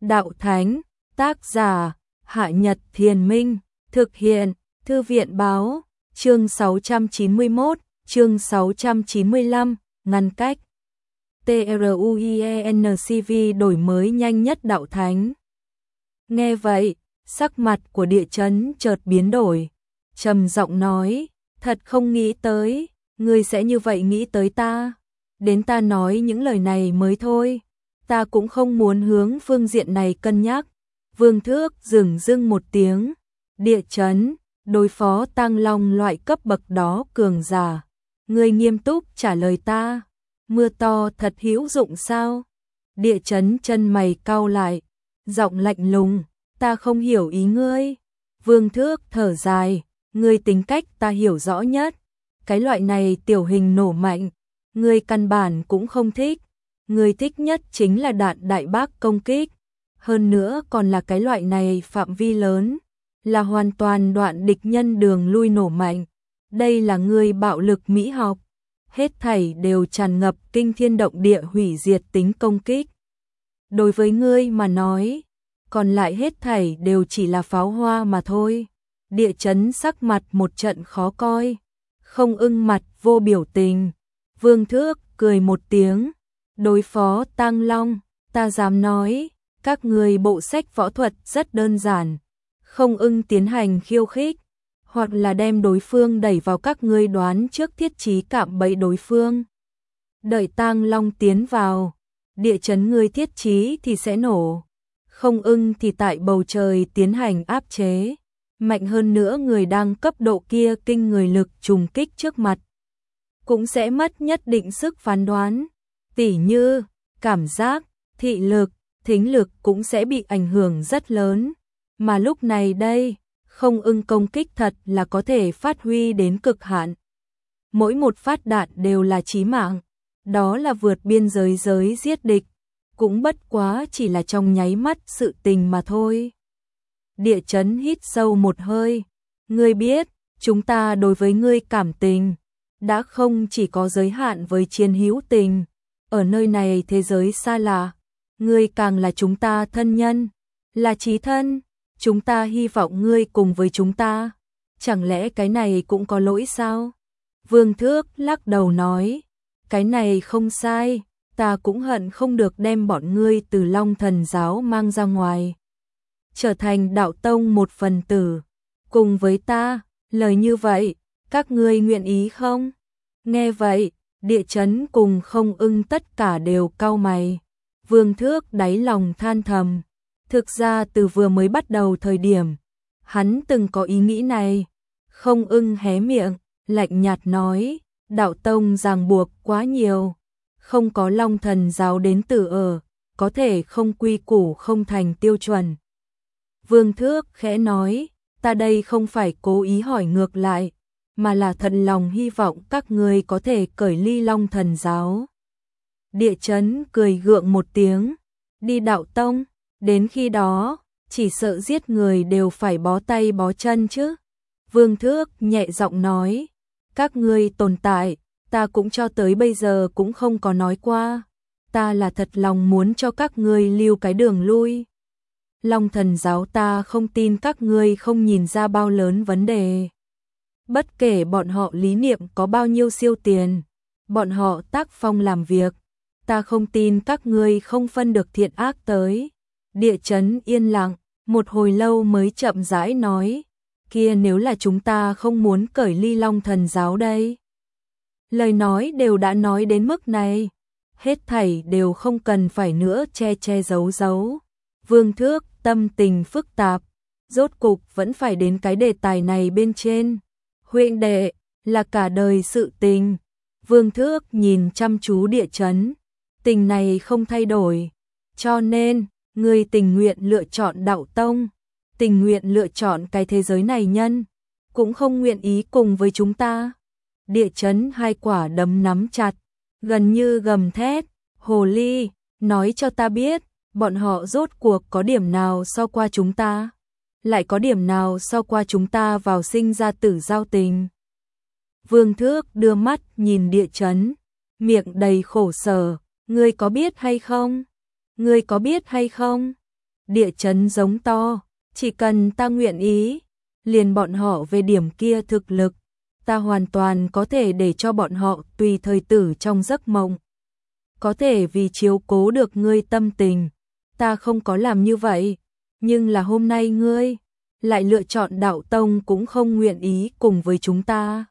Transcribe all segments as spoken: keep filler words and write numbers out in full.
Đạo Thánh, tác giả, Hạ Nhật Thiền Minh, thực hiện, Thư viện báo, chương sáu trăm chín mươi mốt, chương sáu trăm chín mươi lăm, ngăn cách. TRUIENCV đổi mới nhanh nhất Đạo Thánh. Nghe vậy, sắc mặt của Địa Chấn chợt biến đổi, trầm giọng nói, thật không nghĩ tới, ngươi sẽ như vậy nghĩ tới ta. Đến ta nói những lời này mới thôi, ta cũng không muốn hướng phương diện này cân nhắc. Vương Thước dửng dưng một tiếng, Địa Chấn, đối phó Tang Long loại cấp bậc đó cường giả, ngươi nghiêm túc trả lời ta, mưa to thật hữu dụng sao? Địa Chấn chân mày cau lại, giọng lạnh lùng, ta không hiểu ý ngươi. Vương Thước thở dài, ngươi tính cách ta hiểu rõ nhất, cái loại này tiểu hình nổ mạnh, ngươi căn bản cũng không thích, ngươi thích nhất chính là đạn đại bác công kích, hơn nữa còn là cái loại này phạm vi lớn, là hoàn toàn đoạn địch nhân đường lui nổ mạnh, đây là ngươi bạo lực mỹ học, hết thảy đều tràn ngập kinh thiên động địa hủy diệt tính công kích. Đối với ngươi mà nói, còn lại hết thảy đều chỉ là pháo hoa mà thôi. Địa Chấn sắc mặt một trận khó coi, không ưng mặt vô biểu tình. Vương Thước cười một tiếng, đối phó Tang Long, ta dám nói, các người bộ sách võ thuật rất đơn giản, không ưng tiến hành khiêu khích, hoặc là đem đối phương đẩy vào các ngươi đoán trước thiết trí cạm bẫy đối phương. Đợi Tang Long tiến vào, Địa Chấn ngươi thiết trí thì sẽ nổ, không ưng thì tại bầu trời tiến hành áp chế. Mạnh hơn nữa người đang cấp độ kia kinh người lực trùng kích trước mặt, cũng sẽ mất nhất định sức phán đoán, tỉ như cảm giác, thị lực, thính lực cũng sẽ bị ảnh hưởng rất lớn, mà lúc này đây, không ưng công kích thật là có thể phát huy đến cực hạn. Mỗi một phát đạn đều là chí mạng, đó là vượt biên giới giới giết địch, cũng bất quá chỉ là trong nháy mắt sự tình mà thôi. Địa Chấn hít sâu một hơi, ngươi biết, chúng ta đối với ngươi cảm tình, đã không chỉ có giới hạn với chiến hữu tình, ở nơi này thế giới xa lạ, ngươi càng là chúng ta thân nhân, là chí thân, chúng ta hy vọng ngươi cùng với chúng ta, chẳng lẽ cái này cũng có lỗi sao? Vương Thước lắc đầu nói, cái này không sai, ta cũng hận không được đem bọn ngươi từ Long Thần Giáo mang ra ngoài, trở thành đạo tông một phần tử, cùng với ta, lời như vậy, các ngươi nguyện ý không? Nghe vậy, Địa Chấn cùng không ưng tất cả đều cau mày. Vương Thước đáy lòng than thầm, thực ra từ vừa mới bắt đầu thời điểm, hắn từng có ý nghĩ này. Không ưng hé miệng, lạnh nhạt nói, đạo tông ràng buộc quá nhiều, không có Long Thần Giáo đến từ ở, có thể không quy củ không thành tiêu chuẩn. Vương Thước khẽ nói, ta đây không phải cố ý hỏi ngược lại, mà là thật lòng hy vọng các ngươi có thể cởi ly Long Thần Giáo. Địa Chấn cười gượng một tiếng, đi đạo tông, đến khi đó, chỉ sợ giết người đều phải bó tay bó chân chứ. Vương Thước nhẹ giọng nói, các ngươi tồn tại, ta cũng cho tới bây giờ cũng không có nói qua, ta là thật lòng muốn cho các ngươi lưu cái đường lui. Long Thần Giáo ta không tin các ngươi không nhìn ra bao lớn vấn đề. Bất kể bọn họ lý niệm có bao nhiêu siêu tiền, bọn họ tác phong làm việc, ta không tin các ngươi không phân được thiện ác tới. Địa Chấn yên lặng, một hồi lâu mới chậm rãi nói, kia nếu là chúng ta không muốn cởi ly Long Thần Giáo đây? Lời nói đều đã nói đến mức này, hết thảy đều không cần phải nữa che che giấu giấu. Vương Thước tâm tình phức tạp, rốt cục vẫn phải đến cái đề tài này bên trên. Huynh đệ, là cả đời sự tình. Vương Thước nhìn chăm chú Địa Chấn, tình này không thay đổi, cho nên, ngươi tình nguyện lựa chọn đạo tông, tình nguyện lựa chọn cái thế giới này nhân, cũng không nguyện ý cùng với chúng ta. Địa Chấn hai quả đấm nắm chặt, gần như gầm thét, hồ ly, nói cho ta biết, bọn họ rốt cuộc có điểm nào so qua chúng ta, lại có điểm nào so qua chúng ta vào sinh ra tử giao tình. Vương Thước đưa mắt nhìn Địa Chấn, miệng đầy khổ sở, ngươi có biết hay không? Ngươi có biết hay không? Địa chấn giống to, chỉ cần ta nguyện ý, liền bọn họ về điểm kia thực lực, ta hoàn toàn có thể để cho bọn họ tùy thời tử trong giấc mộng. Có thể vì chiếu cố được ngươi tâm tình, ta không có làm như vậy, nhưng là hôm nay ngươi lại lựa chọn đạo tông cũng không nguyện ý cùng với chúng ta.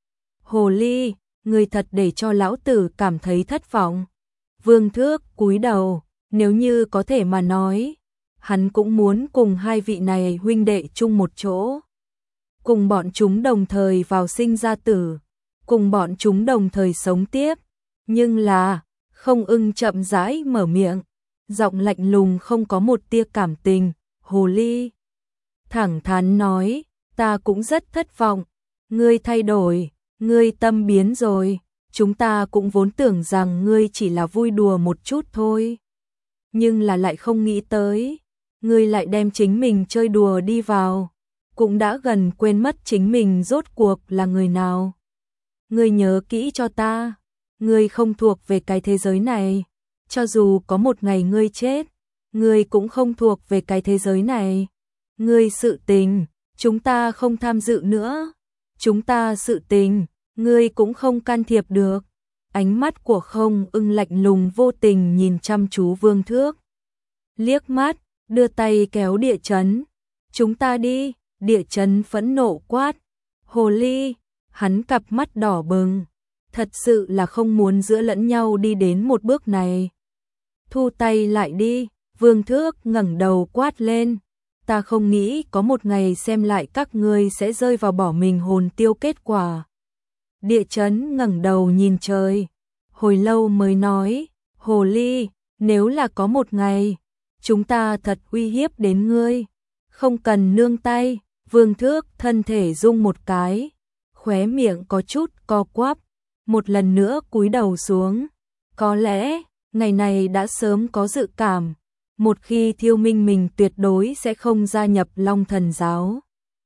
Hồ ly, ngươi thật để cho lão tử cảm thấy thất vọng. Vương Thước cúi đầu, nếu như có thể mà nói, hắn cũng muốn cùng hai vị này huynh đệ chung một chỗ. Cùng bọn chúng đồng thời vào sinh ra tử, cùng bọn chúng đồng thời sống tiếp. Nhưng là, Không Ưng chậm rãi mở miệng, giọng lạnh lùng không có một tia cảm tình. Hồ ly thẳng thắn nói, ta cũng rất thất vọng, ngươi thay đổi, ngươi tâm biến rồi, chúng ta cũng vốn tưởng rằng ngươi chỉ là vui đùa một chút thôi. Nhưng là lại không nghĩ tới, ngươi lại đem chính mình chơi đùa đi vào, cũng đã gần quên mất chính mình rốt cuộc là người nào. Ngươi nhớ kỹ cho ta, ngươi không thuộc về cái thế giới này, cho dù có một ngày ngươi chết, ngươi cũng không thuộc về cái thế giới này. Ngươi sự tình, chúng ta không tham dự nữa. Chúng ta sự tình, ngươi cũng không can thiệp được. Ánh mắt của Không Ưng lạnh lùng vô tình nhìn chăm chú Vương Thước. Liếc mắt, đưa tay kéo Địa Chấn. Chúng ta đi, Địa Chấn phẫn nộ quát. Hồ ly, hắn cặp mắt đỏ bừng. Thật sự là không muốn giữa lẫn nhau đi đến một bước này. Thu tay lại đi, Vương Thước ngẩng đầu quát lên. Ta không nghĩ có một ngày xem lại các ngươi sẽ rơi vào bỏ mình hồn tiêu kết quả. Địa Chấn ngẩng đầu nhìn trời, hồi lâu mới nói, hồ ly, nếu là có một ngày, chúng ta thật uy hiếp đến ngươi, không cần nương tay. Vương Thước thân thể rung một cái, khóe miệng có chút co quắp, một lần nữa cúi đầu xuống. Có lẽ, ngày này đã sớm có dự cảm. Một khi Thiêu Minh mình tuyệt đối sẽ không gia nhập Long Thần Giáo.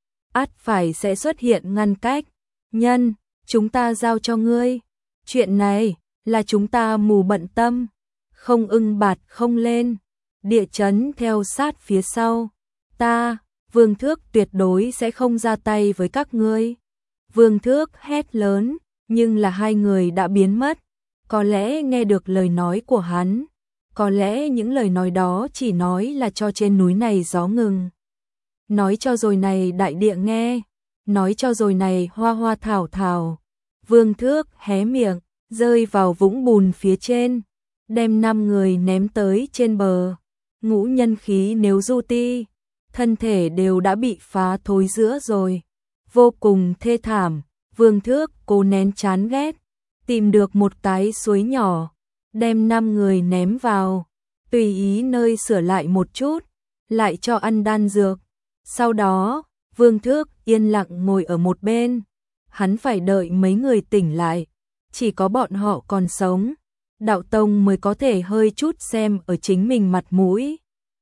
Ắt phải sẽ xuất hiện ngăn cách. Nhân, chúng ta giao cho ngươi. Chuyện này, là chúng ta mù bận tâm. Không Ưng bạt không lên. Địa Chấn theo sát phía sau. Ta, Vương Thước tuyệt đối sẽ không ra tay với các ngươi. Vương Thước hét lớn, nhưng là hai người đã biến mất. Có lẽ nghe được lời nói của hắn. Có lẽ những lời nói đó chỉ nói là cho trên núi này gió ngừng. Nói cho rồi này đại địa nghe. Nói cho rồi này hoa hoa thảo thảo. Vương Thước hé miệng, rơi vào vũng bùn phía trên. Đem năm người ném tới trên bờ. Ngũ nhân khí nếu du ti. Thân thể đều đã bị phá thối giữa rồi. Vô cùng thê thảm. Vương Thước cố nén chán ghét. Tìm được một cái suối nhỏ. Đem năm người ném vào, tùy ý nơi sửa lại một chút, lại cho ăn đan dược. Sau đó, Vương Thước yên lặng ngồi ở một bên, hắn phải đợi mấy người tỉnh lại, chỉ có bọn họ còn sống, đạo tông mới có thể hơi chút xem ở chính mình mặt mũi.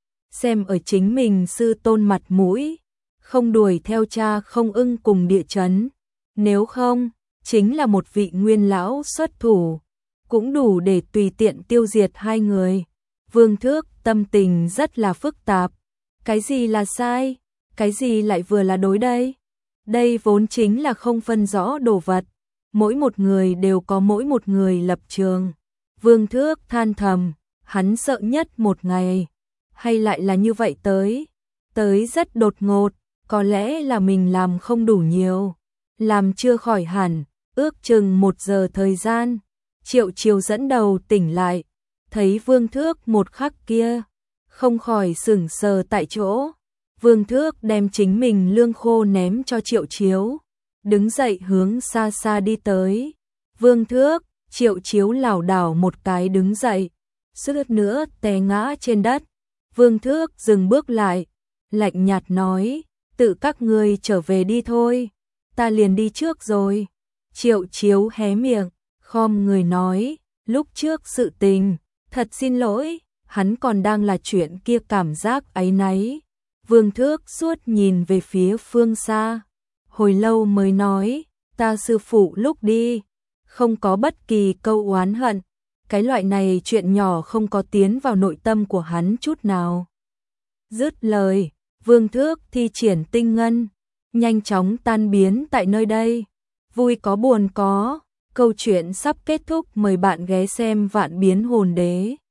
Xem ở chính mình sư tôn mặt mũi, không đuổi theo cha Không Ưng cùng Địa Chấn. Nếu không, chính là một vị nguyên lão xuất thủ. Cũng đủ để tùy tiện tiêu diệt hai người. Vương Thước tâm tình rất là phức tạp. Cái gì là sai? Cái gì lại vừa là đối đây? Đây vốn chính là không phân rõ đồ vật. Mỗi một người đều có mỗi một người lập trường. Vương Thước than thầm, hắn sợ nhất một ngày. Hay lại là như vậy tới? Tới rất đột ngột, có lẽ là mình làm không đủ nhiều. Làm chưa khỏi hẳn, ước chừng một giờ thời gian. Triệu Chiếu dẫn đầu tỉnh lại, thấy Vương Thước một khắc kia, không khỏi sững sờ tại chỗ. Vương Thước đem chính mình lương khô ném cho Triệu Chiếu, đứng dậy hướng xa xa đi tới. Vương Thước, Triệu Chiếu lảo đảo một cái đứng dậy, suýt nữa té ngã trên đất. Vương Thước dừng bước lại, lạnh nhạt nói, tự các ngươi trở về đi thôi, ta liền đi trước rồi. Triệu Chiếu hé miệng, khom người nói, lúc trước sự tình, thật xin lỗi, hắn còn đang là chuyện kia cảm giác áy náy. Vương Thước suốt nhìn về phía phương xa, hồi lâu mới nói, ta sư phụ lúc đi, không có bất kỳ câu oán hận, cái loại này chuyện nhỏ không có tiến vào nội tâm của hắn chút nào. Dứt lời, Vương Thước thi triển tinh ngân, nhanh chóng tan biến tại nơi đây. Vui có buồn có, câu chuyện sắp kết thúc, mời bạn ghé xem Vạn Biến Hồn Đế.